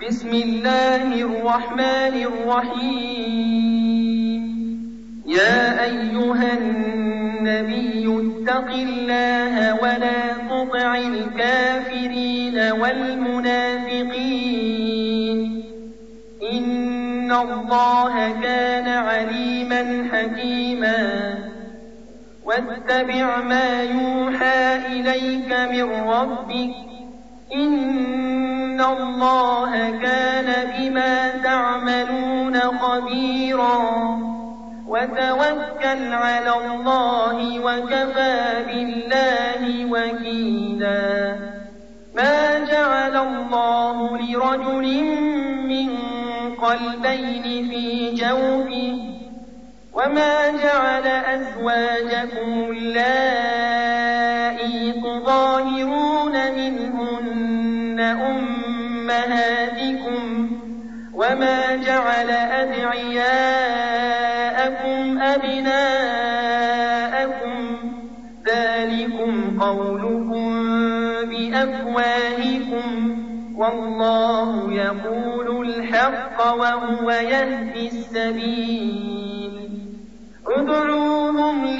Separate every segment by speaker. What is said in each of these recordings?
Speaker 1: بسم الله الرحمن الرحيم. يا أيها النبي اتق الله ولا تطع الكافرين والمنافقين إن الله كان عليما حكيما. واتبع ما يوحى إليك من ربك إن الله كان بما تعملون خبيرا. وتوكل على الله وكفى بالله وكيلا. ما جعل الله لرجل من قلبين في جوفه وما جعل أزواجكم اللائي تظاهرون منهن أمهاتكم وما جعل أدعياءكم أبناءكم ذلكم قولكم بأفواهكم والله يقول الحق وهو يهدي السبيل. ادعوهم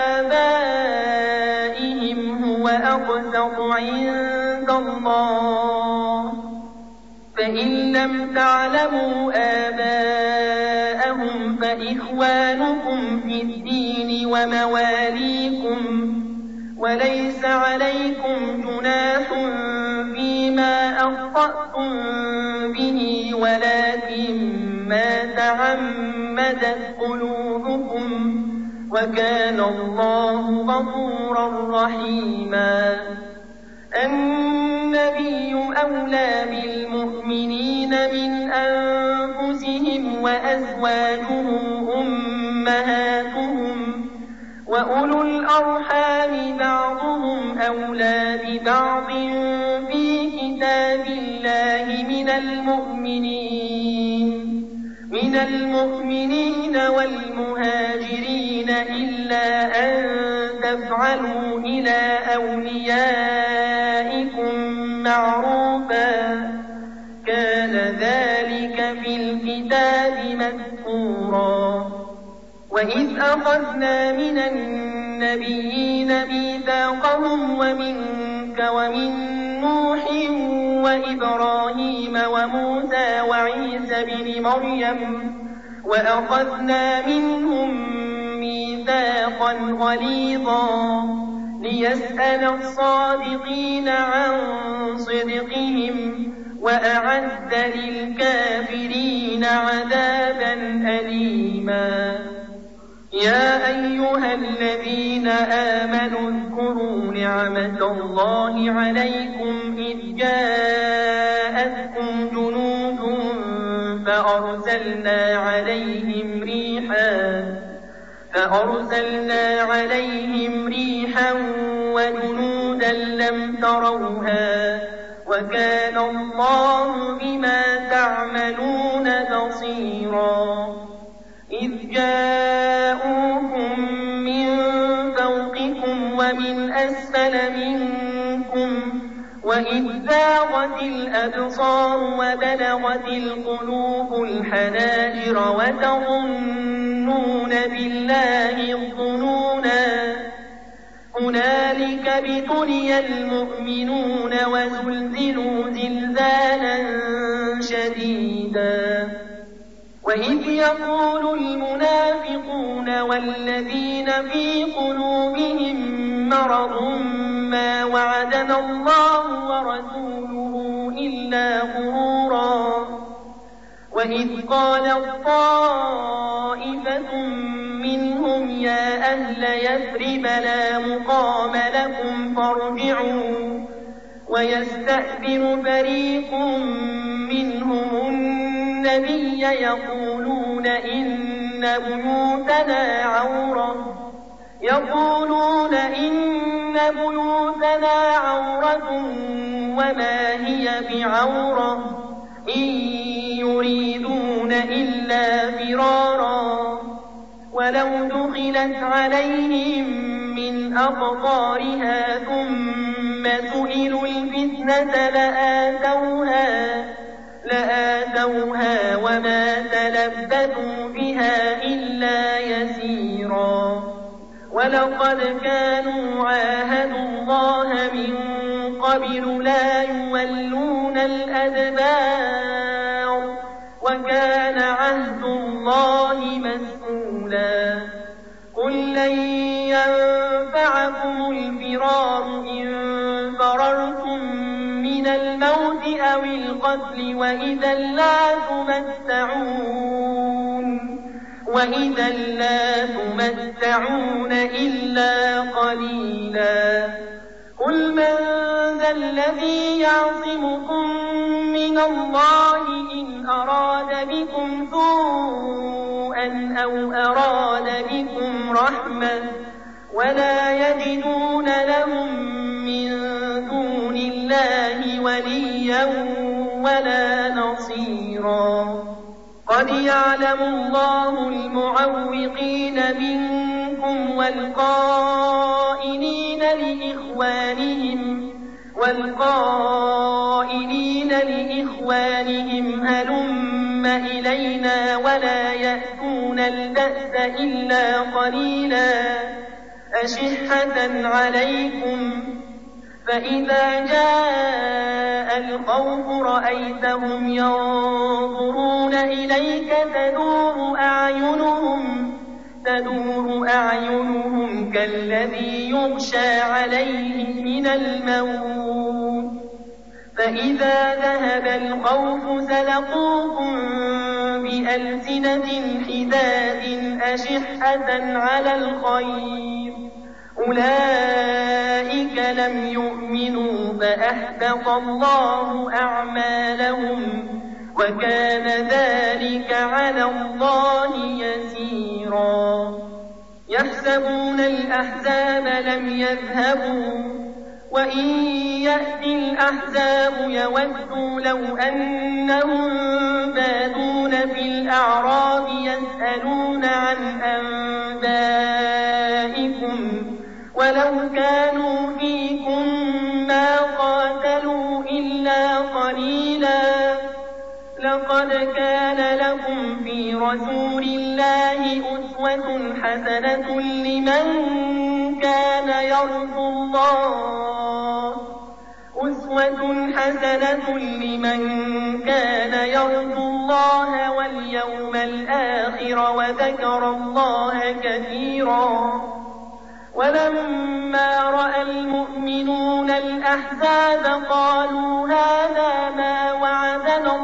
Speaker 1: لآبائهم هو أقسط عند الله فإن لم تعلموا آباءهم فإخوانكم في الدين ومواليكم وليس عليكم جناح فيما أخطأتم به ولكن ما تعمدت قلوبكم وكان الله غفورا رحيما. النبي أولى بالمؤمنين من أنفسهم وأزواجه أمهاتهم وأولو الأرحام بعضهم أولى ببعض في كتاب الله من المؤمنين والمهاجرين إلا أن تفعلوا إلى أوليائكم معروفا كان ذلك في الكتاب مذكورا. وإذ أخذنا من النبيين ميثاقهم ومنك ومن نوح وإبراهيم وموسى وعيسى بن مريم وأخذنا منهم ميثاقا غليظا ليسأل الصادقين عن صدقهم وأعد للكافرين عذابا أليما. يا أيها الذين آمنوا اذكروا نعمة الله عليكم إذ جاءتكم جنود فأرسلنا عليهم ريحا وجنودا لم تروها وكان الله بما تعملون بصيرا. إذ جاءوكم من فوقكم ومن أسفل منكم وإذ زاغت الأبصار وبلغت القلوب الحناجر وتظنون بالله الظنونا. هنالك ابتلي المؤمنون وزلزلوا زلزالا شديدا. وإذ يقول المنافقون والذين في قلوبهم مرض ما وعدنا الله ورسوله إلا غرورا. وإذ قالت طائفة منهم يا أهل يثرب لا مقام لكم فارجعوا ويستأذن فريق منهم النبي يقولون إن بيوتنا عورة وما هي بعورة إن يريدون إلا فرارا. ولو دخلت عليهم من أقطارها ثم سئلوا الفتنة لآتوها وما تلبثوا بها إلا يسيرا ولقد كانوا عاهدوا الله من قبل لا يولون الأدبار وكان عهد الله مسؤولا قل لن ينفعكم الفرار إن فررتم من الموت أو القتل وإذا لا تمتعون إلا قليلا قل من ذا الذي يعصمكم من الله إن أراد بكم سوءا أو أراد بكم رحمة ولا يجدون لهم من دون الله وليا ولا نصيرا قد يعلم الله المعوقين منكم والقائلين لإخوانهم هلم إلينا ولا يأتون البأس إلا قليلا أشحة عليكم فإذا جاء الخوف رأيتهم ينظرون إليك تدور أعينهم كالذي يغشى عليه من الموت فإذا ذهب الخوف سلقوكم بألسنة حداد أشحة على الخير أولئك لم يؤمنوا فأحبط الله أعمالهم وكان ذلك على الله يسيرا يحسبون الأحزاب لم يذهبوا وإن يأتي الأحزاب يودوا لو أنهم بادون في الأعراب يسألون عن أنبائكم ولو كانوا فيكم ما قاتلوا إلا قليلا لقد كان لكم في رسول الله أسوة حسنة لمن كان يرجو الله واليوم الآخر وذكر الله كثيرا ولما رأى المؤمنون الأحزاب قالوا هذا ما وعدنا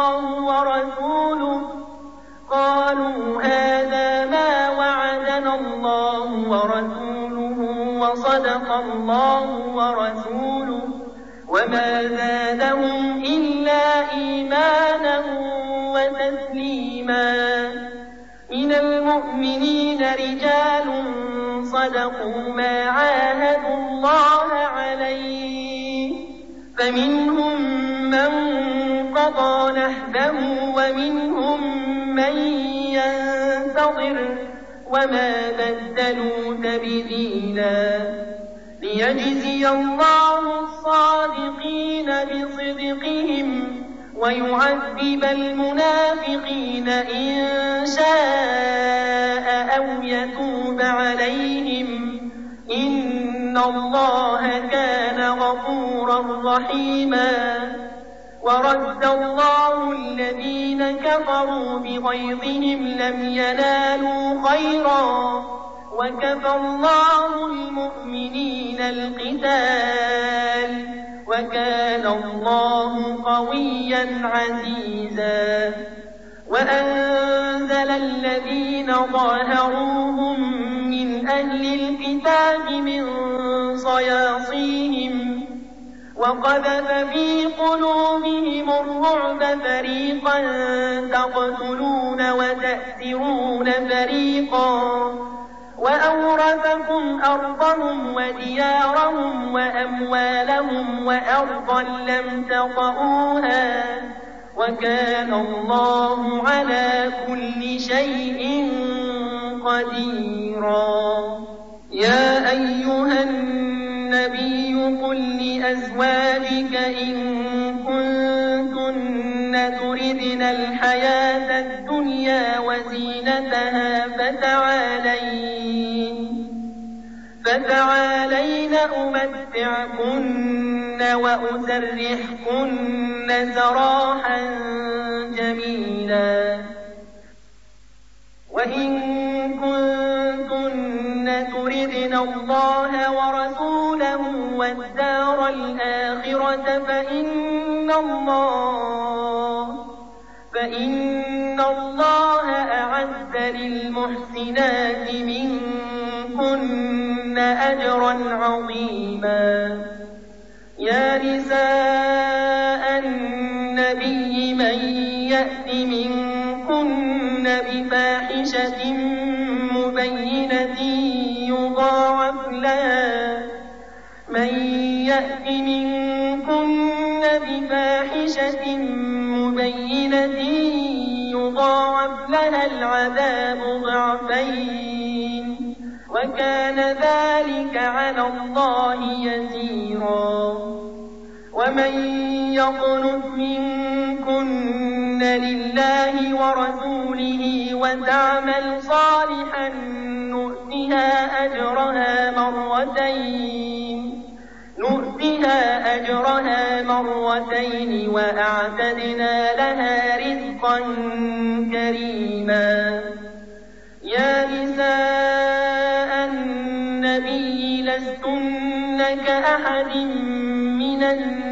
Speaker 1: الله ورسوله وصدق الله ورسوله وما زادهم إلا إيمانا وتسليما من المؤمنين رجال صدقوا ما عاهدوا الله عليه فمنهم من قضى نحبه ومنهم من ينتظر وما بدلوا تبديلا ليجزي الله الصادقين بصدقهم ويعذب المنافقين إن شاء أو يتوب عليهم إن الله كان غفورا رحيما ورد الله الذين كفروا بغيظهم لم ينالوا خيرا وكفى الله المؤمنين القتال وكان الله قويا عزيزا وأنزل الذين ظاهروهم من أهل الكتاب من صياصيهم وقذف في قلوبهم الرعب فريقا تقتلون وتأسرون فريقا وأورثكم أرضهم وديارهم وأموالهم وأرضا لم تطئوها وكان الله على كل شيء قديرا يا أيها النبي قل لأزواجك إن كنتن تردن الحياة الدنيا وزينتها فتعالين أمتعكن وأسرحكن سراحا جميلا وإن كنتن تردن الله ورسوله والدار الآخرة فإن الله أعد للمحسنات منكن أجرا عظيما يا نساء النبي من يأت منكن بفاحشة مبينة يضاعف لها العذاب ضعفين وكان ذلك على الله يسيرا ومن يقنت منكن لله ورسوله وتعمل صالحا نؤتها أجرها مرتين وأعتدنا لها رزقا كريما يا نساء النبي لستن كأحد من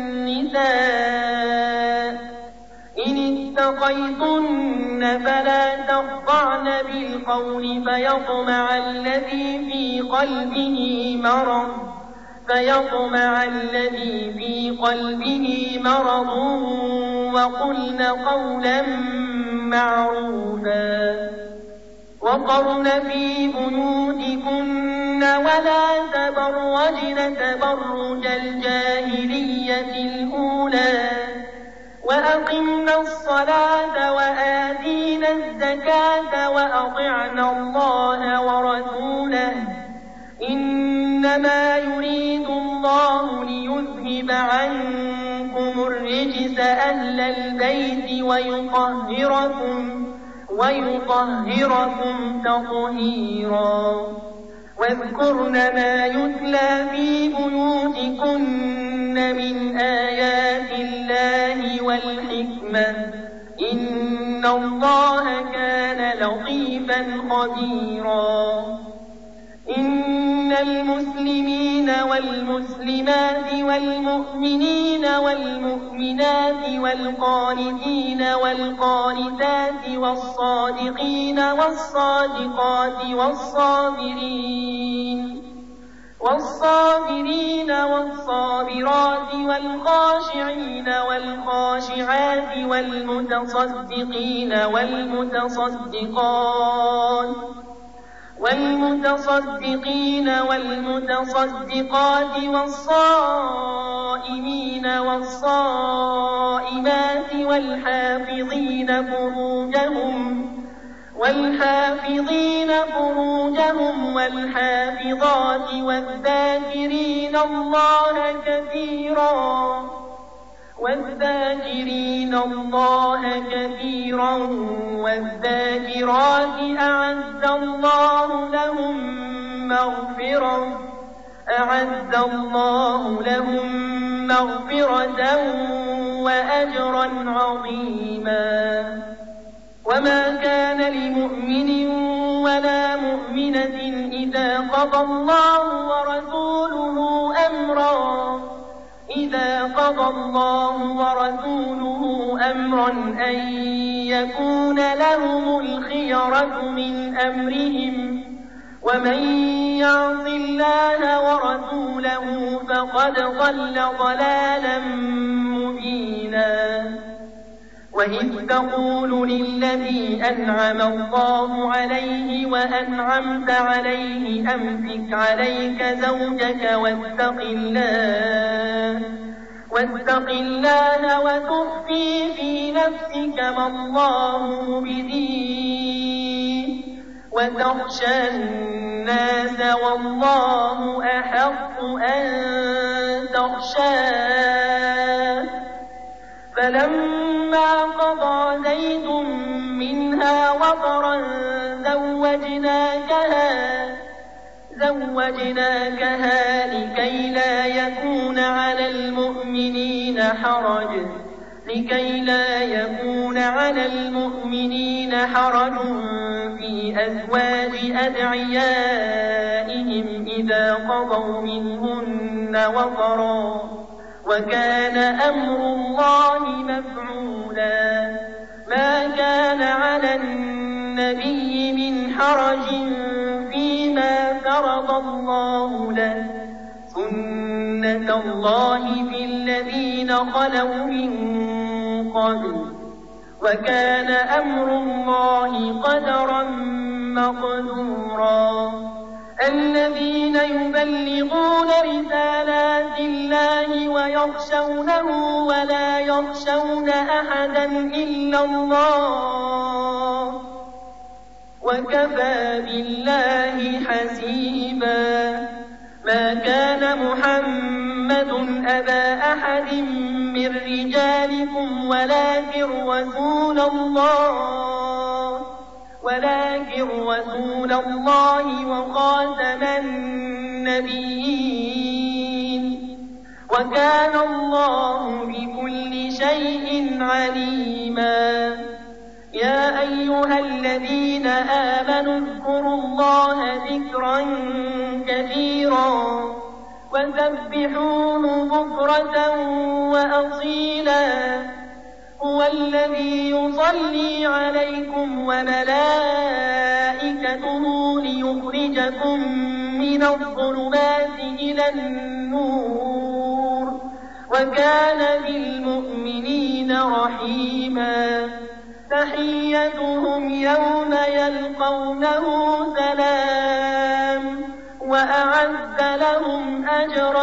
Speaker 1: النساء إن اتقيتن فلا تخضعن بالقول فيطمع الذي في قلبه مرض وقلن قولا معروفا وقرن في بيوتكن ولا تبرجن تبرج الجاهلية الأولى وأقمنا الصلاة وآتينا الزكاة وأطعنا الله ورسوله إنما يريد الله ليذهب عنكم الرجس أهل البيت ويطهركم تطهيرا واذكرن ما يتلى في بيوتكن من آيات الله والحكمة إن الله كان لطيفا خبيرا إن المسلمين والمسلمات والمؤمنين والمؤمنات والقانتين والقانتات والصادقين والصادقات والصابرين والصابرات والخاشعين والخاشعات والمتصدقين والمتصدقات والصائمين والصائمات والحافظين فروجهم والحافظات والذاكرين الله كثيرا والذاكرات أعد الله لهم مغفرة وأجرا عظيما وما كان لمؤمن ولا مؤمنة إذا قضى الله ورسوله أمرا أن يكون لهم الخيرة من أمرهم ومن يعص الله ورسوله فقد ضل ضلالا مبينا وإذ تقول للذي أنعم الله عليه وأنعمت عليه أمسك عليك زوجك واتق الله وتخفي في نفسك ما الله مبديه وتخشى الناس والله أحق أن تخشاه فلما قضى زيد منها وطرا زوجناكها لكي لا يكون على المؤمنين حرج في أزواج أدعيائهم إذا قضوا منهن وطرا وكان أمر الله مفعولا ما كان على النبي من حرج فيما فرض الله له سنة الله في الذين خلوا من قبل وكان أمر الله قدرا مقدورا الذين يبلغون رسالات الله ويخشونه ولا يخشون أحدا إلا الله وكفى بالله حسيبا ما كان محمد أبا أحد من رجالكم ولكن رسول الله وخاتم النبيين وكان الله بكل شيء عليما يا أيها الذين آمنوا اذكروا الله ذكرا كثيرا وسبحوه بكرة وأصيلا هو الذي يصلي عليكم وملائكته ليخرجكم من الظلمات إلى النور وكان بالمؤمنين رحيما تحيتهم يوم يلقونه سلام وأعد لهم أجرا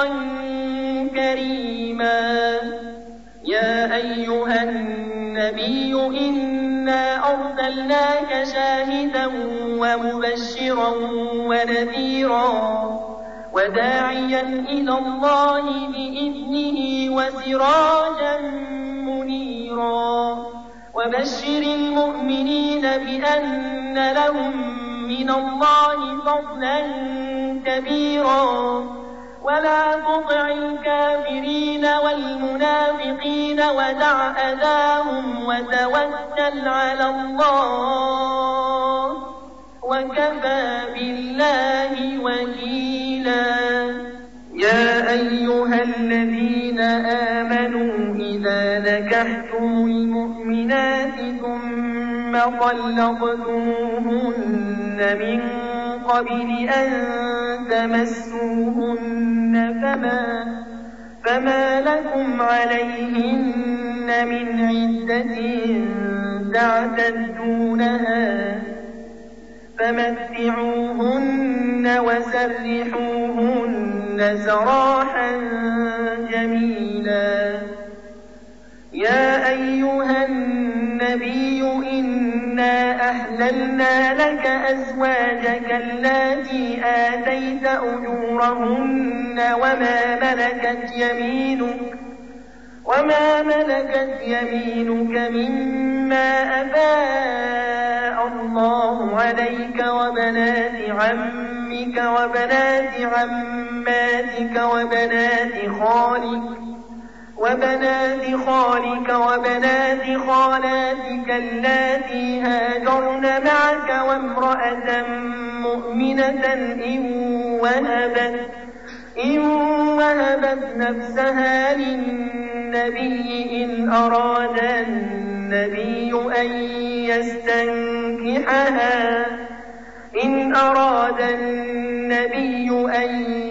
Speaker 1: كريما يا أيها النبي إنا أرسلناك شاهدا ومبشرا ونذيرا وداعيا إلى الله بإذنه وسراجا منيرا وبشر المؤمنين بأن لهم من الله فضلا كبيرا ولا تطع الكافرين والمنافقين ودع أذاهم وتوكل على الله وكفى بالله وكيلا يا أيها الذين آمنوا إذا نكحتم المؤمنات ثم طلقتموهن من قبل أن تمسوهن فما لكم عليهن من عدة تعتدونها فمتعوهن وسرحوهن سراحا جميلا يا أيها النبي إنا أحللنا لك أزواجك اللاتي آتيت أجورهن وما ملكت يمينك مما أفاء الله عليك وبنات عمك وبنات عماتك وبنات خالك وبنات خالاتك اللاتي هاجرن معك وامرأة مؤمنة إن وهبت نفسها للنبي إن أراد النبي أن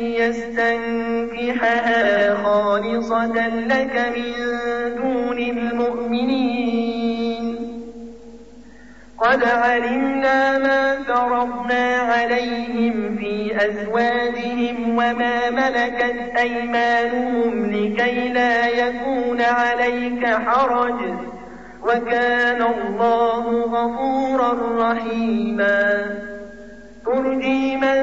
Speaker 1: يستنكحها خالصة لك من دون المؤمنين قد علمنا ما فرضنا عليهم في أزواجهم وما ملكت أيمانهم لكي لا يكون عليك حرج وكان الله غفورا رحيما ترجي من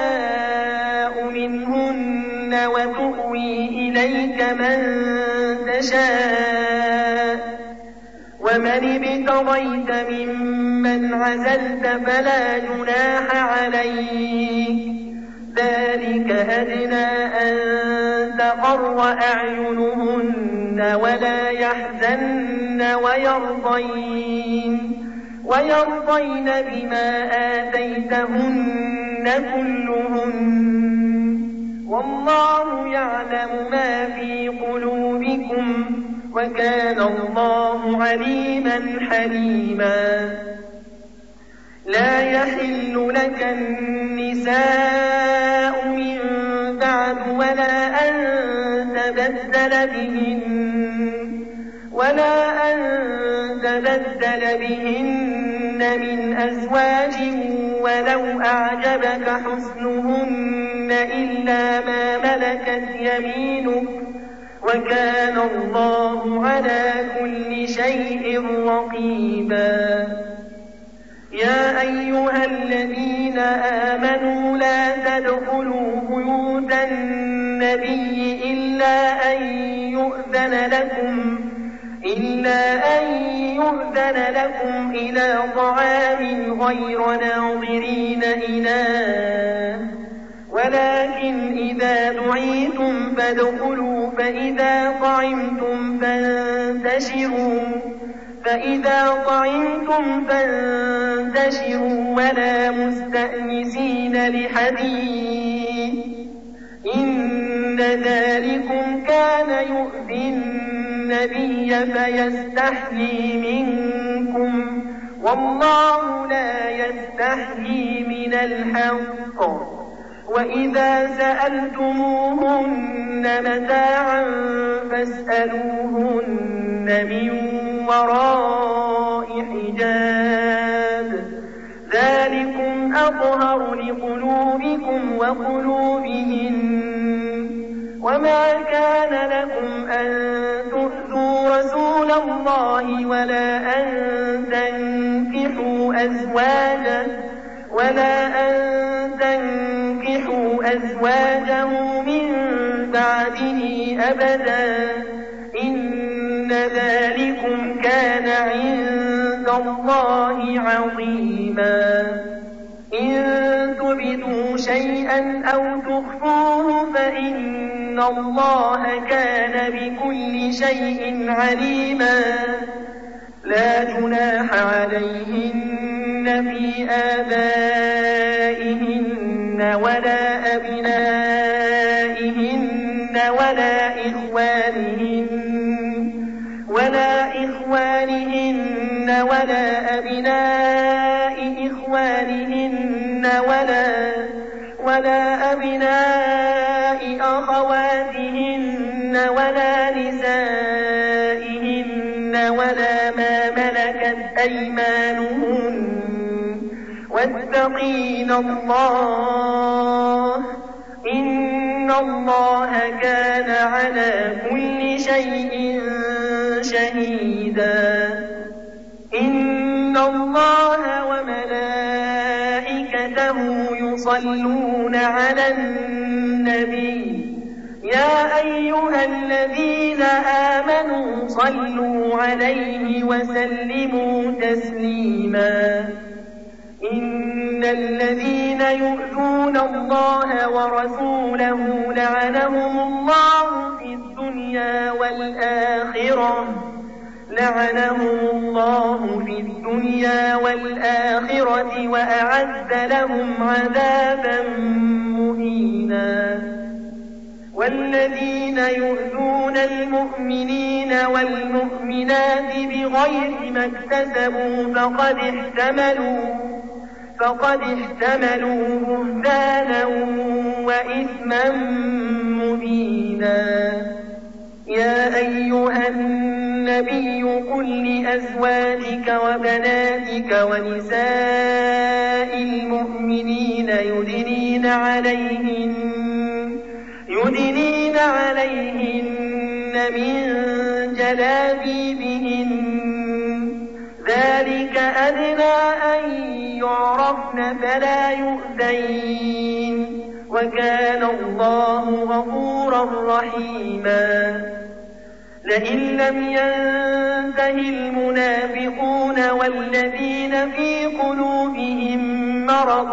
Speaker 1: تشاء منهن وتؤوي إليك من تشاء ومن ابتغيت ممن عزلت فلا جناح عليك ذلك أدنى أن تقر أعينهن ولا يحزن ويرضين بما آتيتهن كلهن والله يعلم ما في قلوبكم وكان الله عليما حليما لا يحل لك النساء من بعد ولا أن تبدل بهن من أزواج ولو أعجبك حسنهن إلا ما ملكت يمينك وكان الله على كل شيء رقيبا يا أيها الذين آمنوا لا تدخلوا بيوت النبي إلا أن يؤذن لكم إلى طعام غير ناظرين إناه ولكن إذا دعيتم فادخلوا فإذا طعمتم فانتشروا ولا مستأنسين لحديث إن ذلكم كان يؤذي النبي فيستحيي منكم والله لا يستحيي من الحق وإذا سألتموهن متاعا فاسألوهن من وراء حجاب ذلكم أطهر لقلوبكم وقلوبهن وما كان لكم أن تؤذوا رسول الله ولا أن تنكحوا أزواجه من بعده أبدا إن ذلكم كان عند الله عظيما إن تبدوا شيئا أو تخفوه فإن الله كان بكل شيء عليما لا جناح عليهن في آبائهن ولا أبنائهن ولا إخوانهن ولا أبناء إخوانهن ولا أبناء أخواتهن ولا نسائهن ولا ما ملكت أيمانهن واتقين الله إن الله كان على كل شيء شهيدا إن الله وملائكته يصلون على النبي يا أيها الذين آمنوا صلوا عليه وسلموا تسليما إن الذين يؤذون الله ورسوله لعنهم الله في الدنيا والآخرة وأعد لهم عذابا مهينا والذين يؤذون المؤمنين والمؤمنات بغير ما اكتسبوا فقد احتملوا بهتانا وإثما مبينا يا أيها النبي قل لأزواجك وبناتك ونساء المؤمنين يدنين عليهن من جلابيبهن ذلك أدنى أن يعرفن فلا يؤذين وكان الله غفورا رحيما لئن لم ينته المنافقون والذين في قلوبهم مرض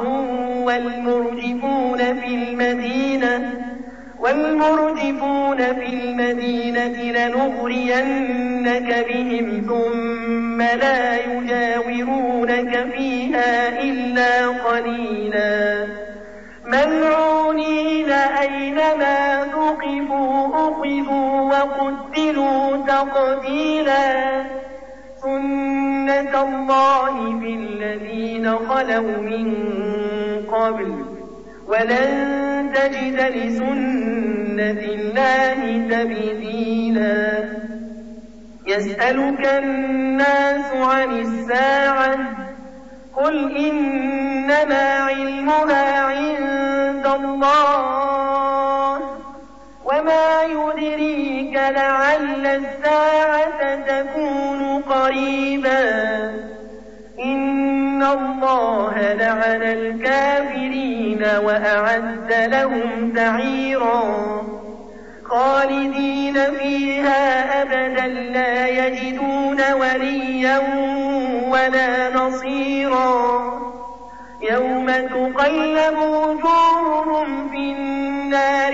Speaker 1: والمرجفون في المدينة لنغرينك بهم ثم لا يجاورونك فيها إلا قليلا ملعونين أينما ثقفوا أخذوا وقتلوا تقتيلا سنة الله في الذين خلوا من قبل ولن تجد لسنة الله تبديلا يسألك الناس عن الساعة قل إنما علمها عند الله وما يدريك لعل الساعة تكون قريبا إن الله لعن الكافرين وأعد لهم سعيرا خالدين فيها أبدا لا يجدون وليا ولا نصيرا يوم تقلب وجوههم في النار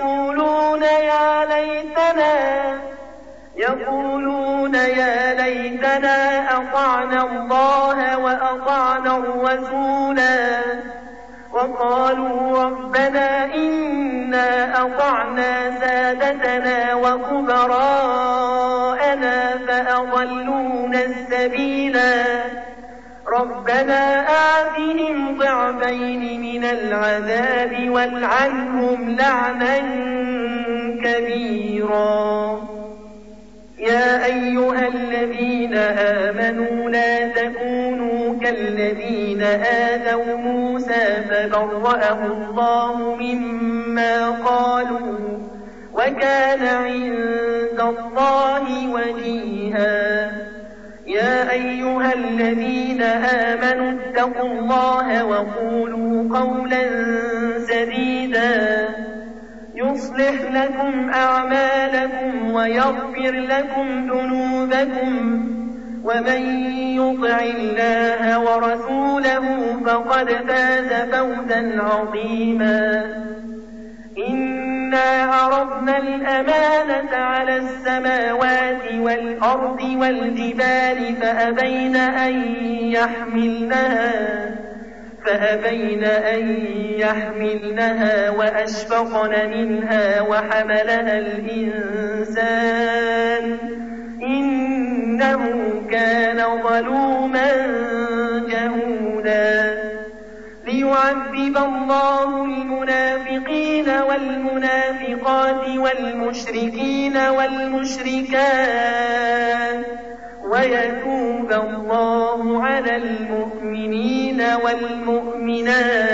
Speaker 1: يقولون يا ليتنا أطعنا الله وأطعنا الرسولا وقالوا ربنا إنا أطعنا سادتنا وكبراءنا فأضلونا السبيلا ربنا آتهم ضعفين من العذاب والعنهم لعنا كبيرا يا أيها الذين آمنوا لا تكونوا كالذين آذوا موسى فبرأه الله مما قالوا وكان عند الله وجيها يا أيها الذين آمنوا اتقوا الله وقولوا قولا سديدا يصلح لكم أعمالكم ويغفر لكم ذنوبكم ومن يطع الله ورسوله فقد فاز فوزا عظيما إنا عرضنا الأمانة على السماوات والأرض والجبال فأبين أن يحملنها وأشفقن منها وحملها الإنسان إنه كان ظلوما جهولا ليعذب الله المنافقين والمنافقات والمشركين والمشركات ويتوب الله على المؤمنين والمؤمنات